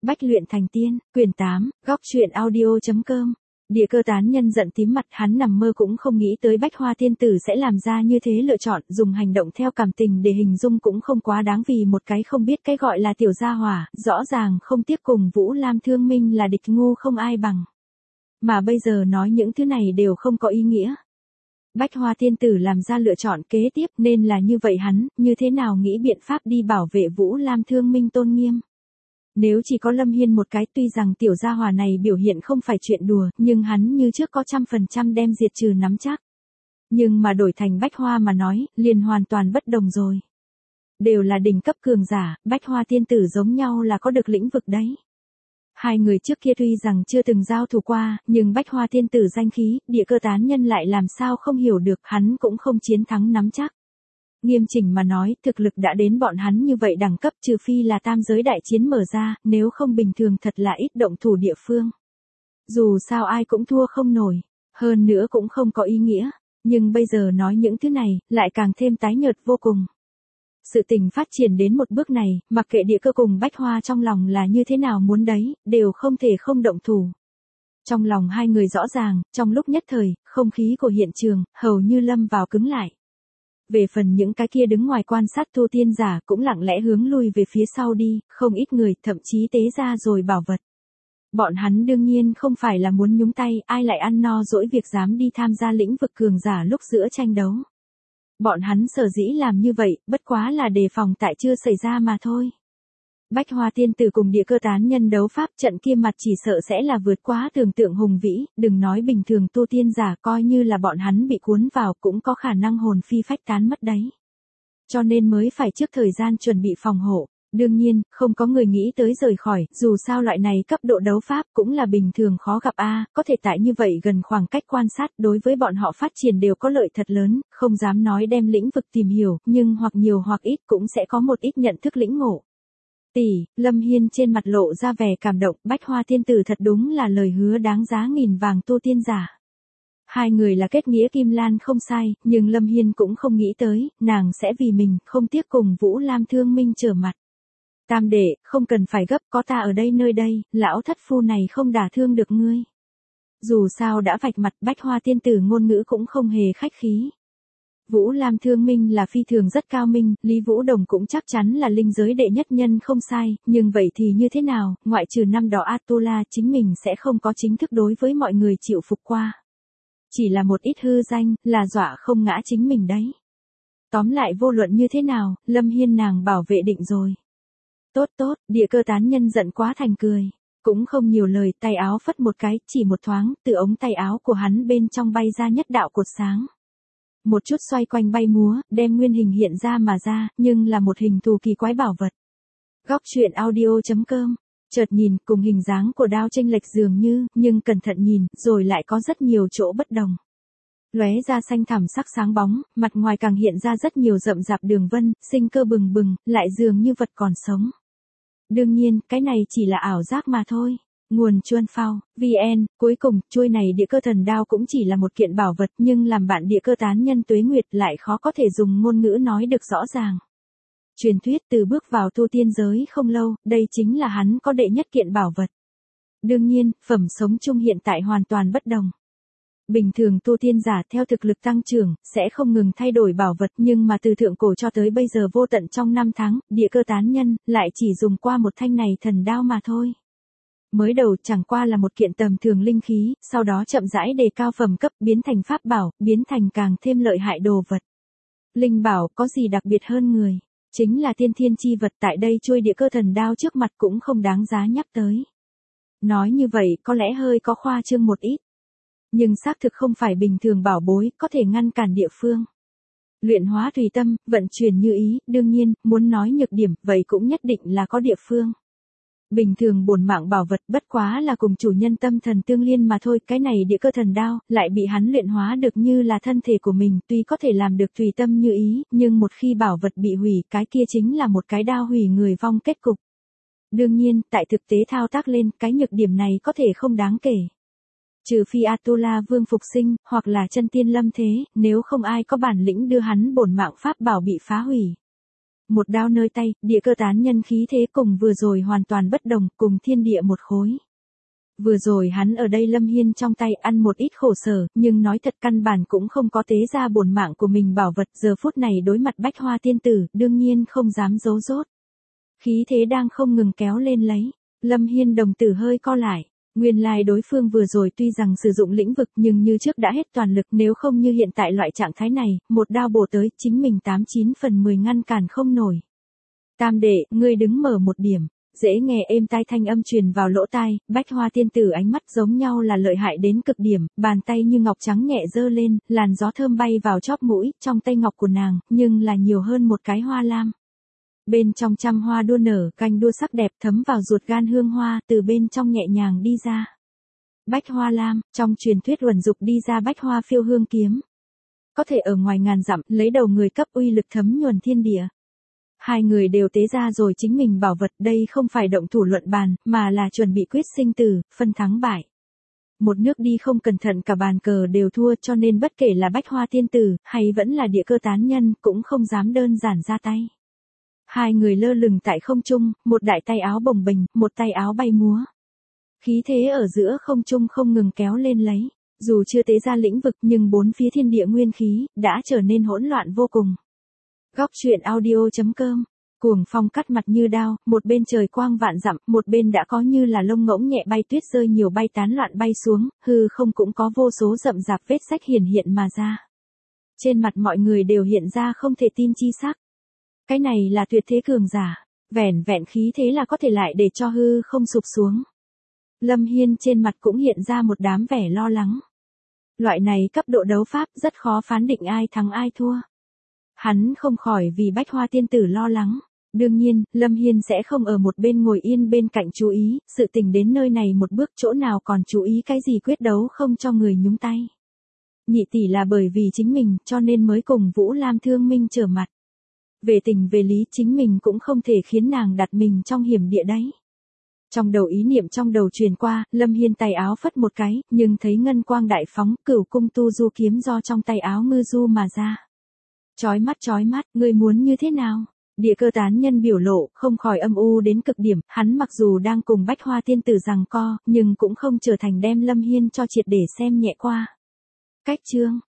Bách luyện thành tiên, quyển 8, góc truyện audio.com. Địa Cơ tán nhân giận tím mặt, hắn nằm mơ cũng không nghĩ tới Bách Hoa tiên tử sẽ làm ra như thế lựa chọn, dùng hành động theo cảm tình để hình dung cũng không quá đáng vì một cái không biết cái gọi là tiểu gia hỏa, rõ ràng không tiếc cùng Vũ Lam Thương Minh là địch ngu không ai bằng. Mà bây giờ nói những thứ này đều không có ý nghĩa. Bách Hoa tiên tử làm ra lựa chọn kế tiếp nên là như vậy hắn, như thế nào nghĩ biện pháp đi bảo vệ Vũ Lam Thương Minh tôn nghiêm. Nếu chỉ có Lâm Hiên một cái, tuy rằng tiểu gia hỏa này biểu hiện không phải chuyện đùa, nhưng hắn như trước có 100% đem diệt trừ nắm chắc. Nhưng mà đổi thành Bách Hoa mà nói, liền hoàn toàn bất đồng rồi. Đều là đỉnh cấp cường giả, Bách Hoa tiên tử giống nhau là có được lĩnh vực đấy. Hai người trước kia tuy rằng chưa từng giao thủ qua, nhưng Bách Hoa tiên tử danh khí, Địa Cơ tán nhân lại làm sao không hiểu được, hắn cũng không chiến thắng nắm chắc. Nghiêm chỉnh mà nói, thực lực đã đến bọn hắn như vậy đẳng cấp, trừ phi là tam giới đại chiến mở ra, nếu không bình thường thật là ít động thủ địa phương. Dù sao ai cũng thua không nổi, hơn nữa cũng không có ý nghĩa, nhưng bây giờ nói những thứ này, lại càng thêm tái nhợt vô cùng. Sự tình phát triển đến một bước này, mặc kệ Địa Cơ cùng Bách Hoa trong lòng là như thế nào muốn đấy, đều không thể không động thủ. Trong lòng hai người rõ ràng, trong lúc nhất thời, không khí của hiện trường, hầu như lâm vào cứng lại. Về phần những cái kia đứng ngoài quan sát tu tiên giả cũng lặng lẽ hướng lui về phía sau đi, không ít người thậm chí tế ra rồi bảo vật. Bọn hắn đương nhiên không phải là muốn nhúng tay, ai lại ăn no dỗi việc dám đi tham gia lĩnh vực cường giả lúc giữa tranh đấu. Bọn hắn sở dĩ làm như vậy, bất quá là đề phòng tại chưa xảy ra mà thôi. Bách Hoa tiên tử cùng Địa Cơ tán nhân đấu pháp, trận kia mặt chỉ sợ sẽ là vượt quá tưởng tượng hùng vĩ, đừng nói bình thường tu tiên giả, coi như là bọn hắn bị cuốn vào cũng có khả năng hồn phi phách tán mất đấy. Cho nên mới phải trước thời gian chuẩn bị phòng hộ. Đương nhiên, không có người nghĩ tới rời khỏi, dù sao loại này cấp độ đấu pháp cũng là bình thường khó gặp có thể tại như vậy gần khoảng cách quan sát, đối với bọn họ phát triển đều có lợi thật lớn, không dám nói đem lĩnh vực tìm hiểu, nhưng hoặc nhiều hoặc ít cũng sẽ có một ít nhận thức lĩnh ngộ. Lâm Hiên trên mặt lộ ra vẻ cảm động, Bách Hoa tiên tử thật đúng là lời hứa đáng giá nghìn vàng tu tiên giả. Hai người là kết nghĩa kim lan không sai, nhưng Lâm Hiên cũng không nghĩ tới, nàng sẽ vì mình, không tiếc cùng Vũ Lam Thương Minh trở mặt. Tam đệ, không cần phải gấp, có ta ở đây nơi đây, lão thất phu này không đả thương được ngươi. Dù sao đã vạch mặt, Bách Hoa tiên tử ngôn ngữ cũng không hề khách khí. Vũ Lam Thương Minh là phi thường rất cao minh, Lý Vũ Đồng cũng chắc chắn là linh giới đệ nhất nhân không sai, nhưng vậy thì như thế nào, ngoại trừ năm đó Atula chính mình sẽ không có chính thức đối với mọi người chịu phục qua. Chỉ là một ít hư danh, là dọa không ngã chính mình đấy. Tóm lại vô luận như thế nào, Lâm Hiên nàng bảo vệ định rồi. Tốt, Địa Cơ tán nhân giận quá thành cười. Cũng không nhiều lời, tay áo phất một cái, chỉ một thoáng, từ ống tay áo của hắn bên trong bay ra nhất đạo cột sáng. Một chút xoay quanh bay múa, đem nguyên hình hiện ra mà ra, nhưng là một hình thù kỳ quái bảo vật. Góc truyện audio.com. Chợt nhìn, cùng hình dáng của đao chênh lệch dường như, nhưng cẩn thận nhìn, rồi lại có rất nhiều chỗ bất đồng. Lóe ra xanh thẳm sắc sáng bóng, mặt ngoài càng hiện ra rất nhiều rậm rạp đường vân, sinh cơ bừng bừng, lại dường như vật còn sống. Đương nhiên, cái này chỉ là ảo giác mà thôi. Nguồn Chuan Phao, VN, cuối cùng, chuôi này Địa Cơ thần đao cũng chỉ là một kiện bảo vật, nhưng làm bạn Địa Cơ tán nhân Tuế Nguyệt lại khó có thể dùng ngôn ngữ nói được rõ ràng. Truyền thuyết từ bước vào tu tiên giới không lâu, đây chính là hắn có đệ nhất kiện bảo vật. Đương nhiên, phẩm sống chung hiện tại hoàn toàn bất đồng. Bình thường tu tiên giả theo thực lực tăng trưởng, sẽ không ngừng thay đổi bảo vật, nhưng mà từ thượng cổ cho tới bây giờ vô tận trong 5 tháng, Địa Cơ tán nhân lại chỉ dùng qua một thanh này thần đao mà thôi. Mới đầu chẳng qua là một kiện tầm thường linh khí, sau đó chậm rãi đề cao phẩm cấp, biến thành pháp bảo, biến thành càng thêm lợi hại đồ vật. Linh bảo có gì đặc biệt hơn người, chính là tiên thiên chi vật, tại đây chuôi Địa Cơ thần đao trước mặt cũng không đáng giá nhắc tới. Nói như vậy có lẽ hơi có khoa trương một ít. Nhưng xác thực không phải bình thường bảo bối, có thể ngăn cản địa phương. Luyện hóa tùy tâm, vận chuyển như ý, đương nhiên, muốn nói nhược điểm, vậy cũng nhất định là có địa phương. Bình thường bổn mạng bảo vật bất quá là cùng chủ nhân tâm thần tương liên mà thôi, cái này Địa Cơ thần đao, lại bị hắn luyện hóa được như là thân thể của mình, tuy có thể làm được tùy tâm như ý, nhưng một khi bảo vật bị hủy, cái kia chính là một cái đao hủy người vong kết cục. Đương nhiên, tại thực tế thao tác lên, cái nhược điểm này có thể không đáng kể. Trừ phi Atula Vương phục sinh, hoặc là chân tiên lâm thế, nếu không ai có bản lĩnh đưa hắn bổn mạng pháp bảo bị phá hủy. Một đao nơi tay, địa cơ tán nhân khí thế cùng vừa rồi hoàn toàn bất đồng, cùng thiên địa một khối. Vừa rồi hắn ở đây Lâm Hiên trong tay ăn một ít khổ sở, nhưng nói thật căn bản cũng không có tế ra bổn mạng của mình bảo vật, giờ phút này đối mặt Bách Hoa tiên tử, đương nhiên không dám giấu dốt. Khí thế đang không ngừng kéo lên lấy, Lâm Hiên đồng tử hơi co lại. Nguyên lai đối phương vừa rồi tuy rằng sử dụng lĩnh vực nhưng như trước đã hết toàn lực, nếu không như hiện tại loại trạng thái này, một đao bổ tới chính mình 89 phần 10 ngăn cản không nổi. Tam đệ, ngươi đứng mở một điểm, dễ nghe êm tai thanh âm truyền vào lỗ tai, Bách Hoa tiên tử ánh mắt giống nhau là lợi hại đến cực điểm, bàn tay như ngọc trắng nhẹ giơ lên, làn gió thơm bay vào chóp mũi, trong tay ngọc của nàng, nhưng là nhiều hơn một cái hoa lam. Bên trong trăm hoa đua nở, canh đua sắc đẹp thấm vào ruột gan hương hoa, từ bên trong nhẹ nhàng đi ra. Bách Hoa lam, trong truyền thuyết uẩn dục đi ra Bách Hoa phiêu hương kiếm. Có thể ở ngoài ngàn dặm, lấy đầu người cấp uy lực thấm nhuần thiên địa. Hai người đều tế ra rồi chính mình bảo vật, đây không phải động thủ luận bàn, mà là chuẩn bị quyết sinh tử, phân thắng bại. Một nước đi không cẩn thận cả bàn cờ đều thua, cho nên bất kể là Bách Hoa tiên tử, hay vẫn là địa cơ tán nhân, cũng không dám đơn giản ra tay. Hai người lơ lửng tại không trung, một đại tay áo bồng bềnh, một tay áo bay múa. Khí thế ở giữa không trung không ngừng kéo lên lấy, dù chưa tế ra lĩnh vực nhưng bốn phía thiên địa nguyên khí, đã trở nên hỗn loạn vô cùng. Góc truyện audio.com, cuồng phong cắt mặt như đao, một bên trời quang vạn dặm, một bên đã có như là lông ngỗng nhẹ bay tuyết rơi nhiều bay tán loạn bay xuống, hư không cũng có vô số rậm rạp vết sách hiển hiện mà ra. Trên mặt mọi người đều hiện ra không thể tin chi sắc. Cái này là tuyệt thế cường giả, vẻn vẹn khí thế là có thể lại để cho hư không sụp xuống. Lâm Hiên trên mặt cũng hiện ra một đám vẻ lo lắng. Loại này cấp độ đấu pháp rất khó phán định ai thắng ai thua. Hắn không khỏi vì Bách Hoa tiên tử lo lắng. Đương nhiên, Lâm Hiên sẽ không ở một bên ngồi yên bên cạnh chú ý, sự tình đến nơi này một bước chỗ nào còn chú ý cái gì quyết đấu không cho người nhúng tay. Nhị tỷ là bởi vì chính mình cho nên mới cùng Vũ Lam Thương Minh trở mặt. Về tình về lý chính mình cũng không thể khiến nàng đặt mình trong hiểm địa đấy. Trong đầu ý niệm trong đầu truyền qua, Lâm Hiên tay áo phất một cái, nhưng thấy ngân quang đại phóng, Cửu cung tu du kiếm do trong tay áo ngư du mà ra. Chói mắt, ngươi muốn như thế nào? Địa cơ tán nhân biểu lộ, không khỏi âm u đến cực điểm, hắn mặc dù đang cùng Bách Hoa tiên tử giằng co, nhưng cũng không trở thành đem Lâm Hiên cho triệt để xem nhẹ qua. Cách chương